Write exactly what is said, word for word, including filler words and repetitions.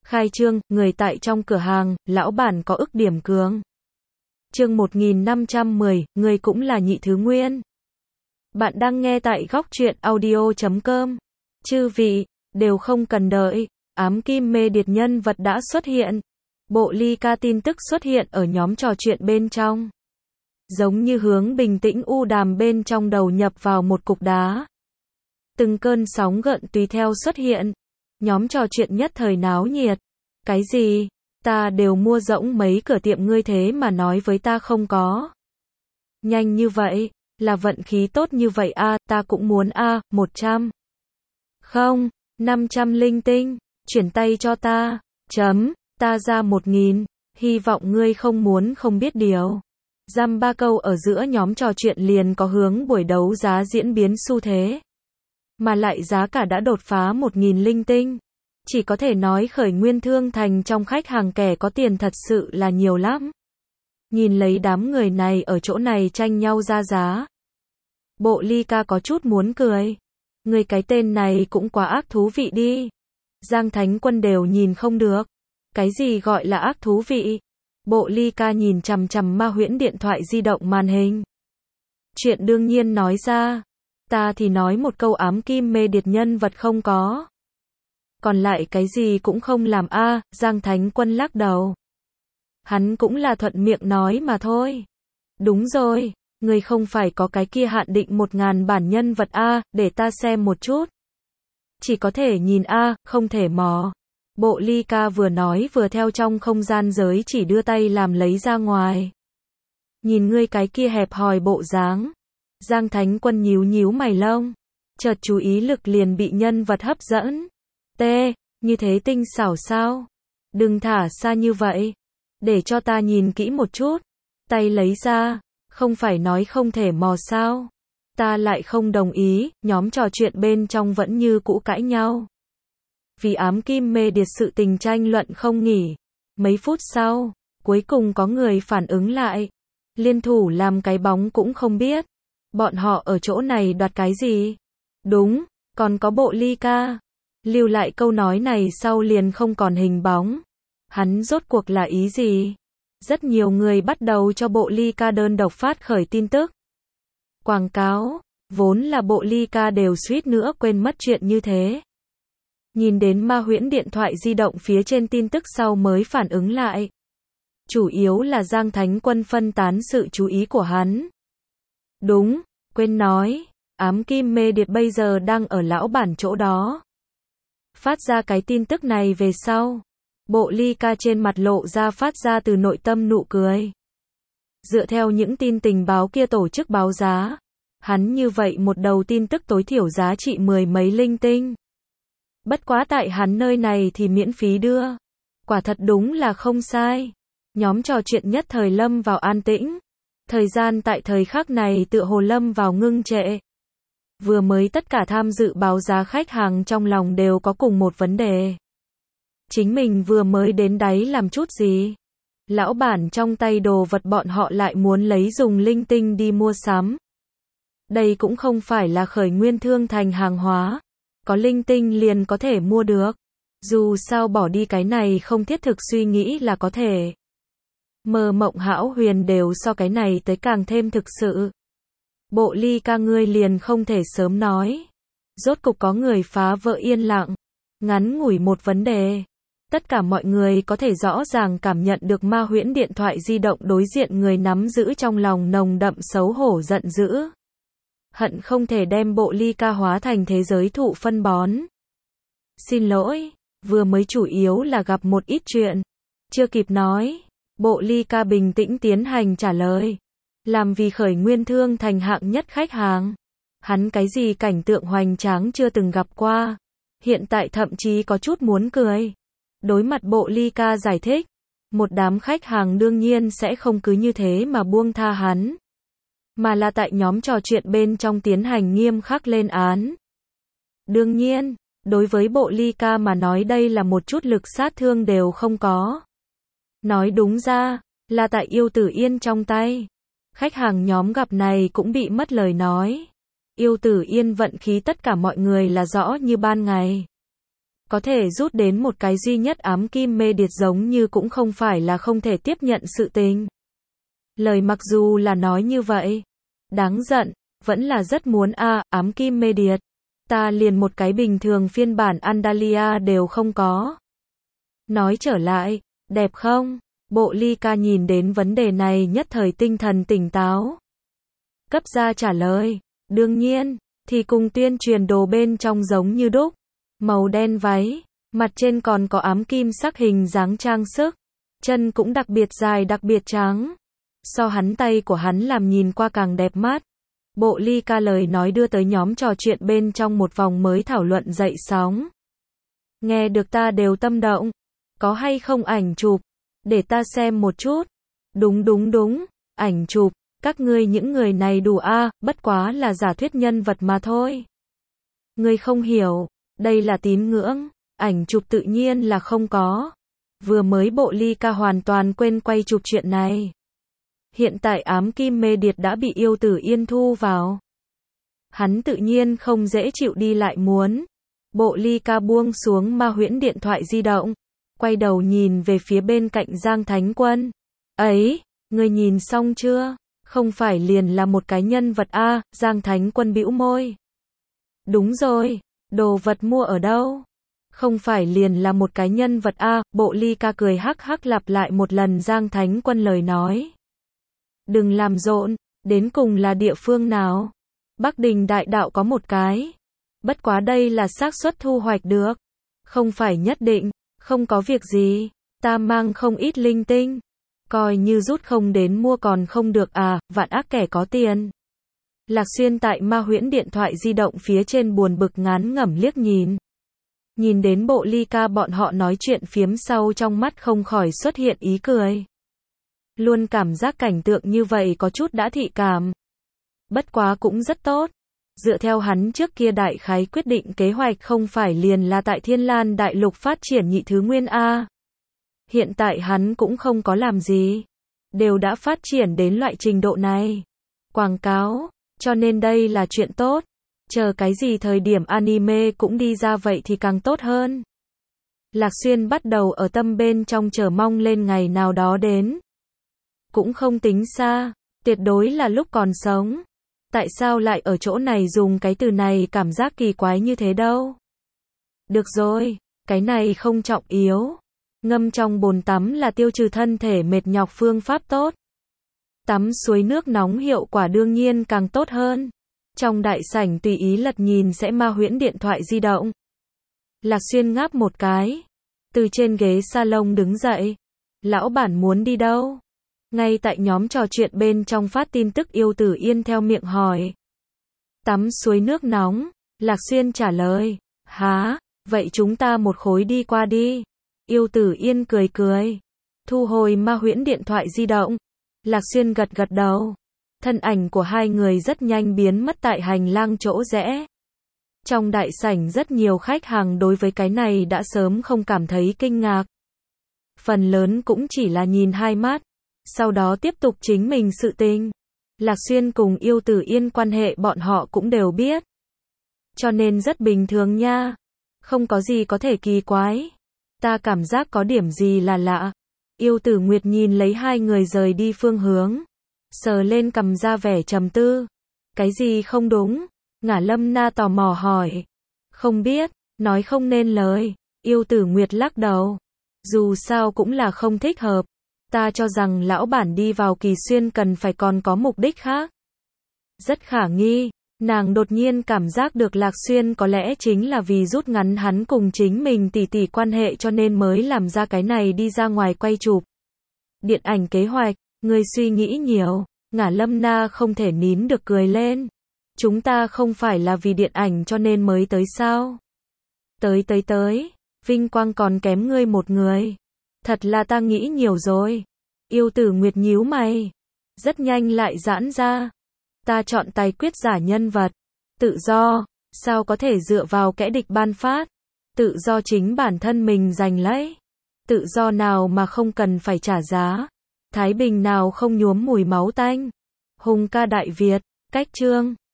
Khai trương, người tại trong cửa hàng, lão bản có ức điểm cường. Chương một nghìn năm trăm mười, người cũng là nhị thứ nguyên. Bạn đang nghe tại góc truyện audio chấm com. Chư vị, đều không cần đợi, ám kim mê điệt nhân vật đã xuất hiện. Bộ ly ca tin tức xuất hiện ở nhóm trò chuyện bên trong. Giống như hướng bình tĩnh u đàm bên trong đầu nhập vào một cục đá. Từng cơn sóng gợn tùy theo xuất hiện. Nhóm trò chuyện nhất thời náo nhiệt. Cái gì? Ta đều mua rỗng mấy cửa tiệm ngươi thế mà nói với ta không có. Nhanh như vậy, là vận khí tốt như vậy a, à, ta cũng muốn a, à, một trăm. Không, năm trăm linh tinh, chuyển tay cho ta, chấm, ta ra một nghìn, hy vọng ngươi không muốn không biết điều. Dăm ba câu ở giữa nhóm trò chuyện liền có hướng buổi đấu giá diễn biến xu thế. Mà lại giá cả đã đột phá một nghìn linh tinh. Chỉ có thể nói khởi nguyên thương thành trong khách hàng kẻ có tiền thật sự là nhiều lắm. Nhìn lấy đám người này ở chỗ này tranh nhau ra giá. Bộ ly ca có chút muốn cười. Người cái tên này cũng quá ác thú vị đi. Giang Thánh Quân đều nhìn không được. Cái gì gọi là ác thú vị? Bộ ly ca nhìn chằm chằm ma huyễn điện thoại di động màn hình. Chuyện đương nhiên nói ra. Ta thì nói một câu ám kim mê điệt nhân vật không có. Còn lại cái gì cũng không làm a, à, Giang Thánh Quân lắc đầu. Hắn cũng là thuận miệng nói mà thôi. Đúng rồi, người không phải có cái kia hạn định một ngàn bản nhân vật a, à, để ta xem một chút. Chỉ có thể nhìn a, à, không thể mò. Bộ ly ca vừa nói vừa theo trong không gian giới chỉ đưa tay làm lấy ra ngoài. Nhìn ngươi cái kia hẹp hòi bộ dáng. Giang Thánh Quân nhíu nhíu mày lông. Chợt chú ý lực liền bị nhân vật hấp dẫn. T, như thế tinh xảo sao? Đừng thả xa như vậy. Để cho ta nhìn kỹ một chút. Tay lấy ra. Không phải nói không thể mò sao? Ta lại không đồng ý. Nhóm trò chuyện bên trong vẫn như cũ cãi nhau. Vì ám kim mê điệt sự tình tranh luận không nghỉ. Mấy phút sau, cuối cùng có người phản ứng lại. Liên thủ làm cái bóng cũng không biết. Bọn họ ở chỗ này đoạt cái gì? Đúng, còn có bộ ly ca. Lưu lại câu nói này sau liền không còn hình bóng. Hắn rốt cuộc là ý gì? Rất nhiều người bắt đầu cho bộ ly ca đơn độc phát khởi tin tức. Quảng cáo, vốn là bộ ly ca đều suýt nữa quên mất chuyện như thế. Nhìn đến ma huyễn điện thoại di động phía trên tin tức sau mới phản ứng lại. Chủ yếu là Giang Thánh Quân phân tán sự chú ý của hắn. Đúng, quên nói, ám kim mê điệt bây giờ đang ở lão bản chỗ đó. Phát ra cái tin tức này về sau. Bộ ly ca trên mặt lộ ra phát ra từ nội tâm nụ cười. Dựa theo những tin tình báo kia tổ chức báo giá. Hắn như vậy một đầu tin tức tối thiểu giá trị mười mấy linh tinh. Bất quá tại hắn nơi này thì miễn phí đưa. Quả thật đúng là không sai. Nhóm trò chuyện nhất thời lâm vào an tĩnh. Thời gian tại thời khắc này tựa hồ lâm vào ngưng trệ. Vừa mới tất cả tham dự báo giá khách hàng trong lòng đều có cùng một vấn đề. Chính mình vừa mới đến đáy làm chút gì? Lão bản trong tay đồ vật bọn họ lại muốn lấy dùng linh tinh đi mua sắm. Đây cũng không phải là khởi nguyên thương thành hàng hóa. Có linh tinh liền có thể mua được. Dù sao bỏ đi cái này không thiết thực suy nghĩ là có thể. Mơ mộng hão huyền đều so cái này tới càng thêm thực sự. Bộ ly ca ngươi liền không thể sớm nói. Rốt cục có người phá vỡ yên lặng. Ngắn ngủi một vấn đề. Tất cả mọi người có thể rõ ràng cảm nhận được ma huyễn điện thoại di động đối diện người nắm giữ trong lòng nồng đậm xấu hổ giận dữ. Hận không thể đem bộ ly ca hóa thành thế giới thụ phân bón. Xin lỗi, vừa mới chủ yếu là gặp một ít chuyện. Chưa kịp nói. Bộ ly ca bình tĩnh tiến hành trả lời. Làm vì khởi nguyên thương thành hạng nhất khách hàng. Hắn cái gì cảnh tượng hoành tráng chưa từng gặp qua. Hiện tại thậm chí có chút muốn cười. Đối mặt bộ ly ca giải thích. Một đám khách hàng đương nhiên sẽ không cứ như thế mà buông tha hắn. Mà là tại nhóm trò chuyện bên trong tiến hành nghiêm khắc lên án. Đương nhiên, đối với bộ ly ca mà nói đây là một chút lực sát thương đều không có. Nói đúng ra, là tại Yêu Tử Yên trong tay. Khách hàng nhóm gặp này cũng bị mất lời nói. Yêu Tử Yên vận khí tất cả mọi người là rõ như ban ngày. Có thể rút đến một cái duy nhất ám kim mê điệt giống như cũng không phải là không thể tiếp nhận sự tình. Lời mặc dù là nói như vậy, đáng giận, vẫn là rất muốn a à, ám kim mê điệt. Ta liền một cái bình thường phiên bản Andalia đều không có. Nói trở lại, đẹp không? Bộ ly ca nhìn đến vấn đề này nhất thời tinh thần tỉnh táo. Cấp ra trả lời, đương nhiên, thì cùng tuyên truyền đồ bên trong giống như đúc. Màu đen váy, mặt trên còn có ám kim sắc hình dáng trang sức. Chân cũng đặc biệt dài đặc biệt trắng. So hắn tay của hắn làm nhìn qua càng đẹp mắt. Bộ ly ca lời nói đưa tới nhóm trò chuyện bên trong một vòng mới thảo luận dậy sóng. Nghe được ta đều tâm động. Có hay không ảnh chụp? Để ta xem một chút. Đúng đúng đúng, ảnh chụp. Các ngươi những người này đủ a, à, bất quá là giả thuyết nhân vật mà thôi. Ngươi không hiểu, đây là tín ngưỡng, ảnh chụp tự nhiên là không có. Vừa mới bộ ly ca hoàn toàn quên quay chụp chuyện này. Hiện tại ám kim mê điệt đã bị Yêu Tử Yên thu vào. Hắn tự nhiên không dễ chịu đi lại muốn. Bộ ly ca buông xuống ma huyễn điện thoại di động. Quay đầu nhìn về phía bên cạnh Giang Thánh Quân. Ấy, ngươi nhìn xong chưa? Không phải liền là một cái nhân vật a à, Giang Thánh Quân bĩu môi. Đúng rồi, đồ vật mua ở đâu? Không phải liền là một cái nhân vật a à, bộ ly ca cười hắc hắc lặp lại một lần Giang Thánh Quân lời nói. Đừng làm rộn, đến cùng là địa phương nào? Bắc Đình Đại Đạo có một cái. Bất quá đây là xác suất thu hoạch được. Không phải nhất định, không có việc gì. Ta mang không ít linh tinh. Coi như rút không đến mua còn không được à, vạn ác kẻ có tiền. Lạc Xuyên tại ma huyễn điện thoại di động phía trên buồn bực ngán ngẩm liếc nhìn. Nhìn đến bộ ly ca bọn họ nói chuyện phiếm sau trong mắt không khỏi xuất hiện ý cười. Luôn cảm giác cảnh tượng như vậy có chút đã thị cảm. Bất quá cũng rất tốt. Dựa theo hắn trước kia đại khái quyết định kế hoạch không phải liền là tại Thiên Lan Đại Lục phát triển nhị thứ nguyên A. Hiện tại hắn cũng không có làm gì. Đều đã phát triển đến loại trình độ này. Quảng cáo, cho nên đây là chuyện tốt. Chờ cái gì thời điểm anime cũng đi ra vậy thì càng tốt hơn. Lạc Xuyên bắt đầu ở tâm bên trong chờ mong lên ngày nào đó đến. Cũng không tính xa, tuyệt đối là lúc còn sống. Tại sao lại ở chỗ này dùng cái từ này cảm giác kỳ quái như thế đâu? Được rồi, cái này không trọng yếu. Ngâm trong bồn tắm là tiêu trừ thân thể mệt nhọc phương pháp tốt. Tắm suối nước nóng hiệu quả đương nhiên càng tốt hơn. Trong đại sảnh tùy ý lật nhìn sẽ ma huyễn điện thoại di động. Lạc Xuyên ngáp một cái. Từ trên ghế salon đứng dậy. Lão bản muốn đi đâu? Ngay tại nhóm trò chuyện bên trong phát tin tức Yêu Tử Yên theo miệng hỏi. Tắm suối nước nóng. Lạc Xuyên trả lời. Hả? Vậy chúng ta một khối đi qua đi. Yêu Tử Yên cười cười. Thu hồi ma huyễn điện thoại di động. Lạc Xuyên gật gật đầu. Thân ảnh của hai người rất nhanh biến mất tại hành lang chỗ rẽ. Trong đại sảnh rất nhiều khách hàng đối với cái này đã sớm không cảm thấy kinh ngạc. Phần lớn cũng chỉ là nhìn hai mắt. Sau đó tiếp tục chính mình sự tình. Lạc Xuyên cùng Yêu Tử Yên quan hệ bọn họ cũng đều biết. Cho nên rất bình thường nha. Không có gì có thể kỳ quái. Ta cảm giác có điểm gì là lạ. Yêu Tử Nguyệt nhìn lấy hai người rời đi phương hướng. Sờ lên cằm ra vẻ trầm tư. Cái gì không đúng? Ngả Lâm Na tò mò hỏi. Không biết, nói không nên lời. Yêu Tử Nguyệt lắc đầu. Dù sao cũng là không thích hợp. Ta cho rằng lão bản đi vào Kỳ Xuyên cần phải còn có mục đích khác. Rất khả nghi. Nàng đột nhiên cảm giác được Lạc Xuyên có lẽ chính là vì rút ngắn hắn cùng chính mình tỉ tỉ quan hệ cho nên mới làm ra cái này đi ra ngoài quay chụp. Điện ảnh kế hoạch, người suy nghĩ nhiều. Ngả Lâm Na không thể nín được cười lên. Chúng ta không phải là vì điện ảnh cho nên mới tới sao? Tới tới tới, vinh quang còn kém ngươi một người. Thật là ta nghĩ nhiều rồi. Yêu Tử Nguyệt nhíu mày. Rất nhanh lại giãn ra. Ta chọn tài quyết giả nhân vật. Tự do, sao có thể dựa vào kẻ địch ban phát. Tự do chính bản thân mình giành lấy. Tự do nào mà không cần phải trả giá. Thái bình nào không nhuốm mùi máu tanh. Hùng ca Đại Việt, cách chương.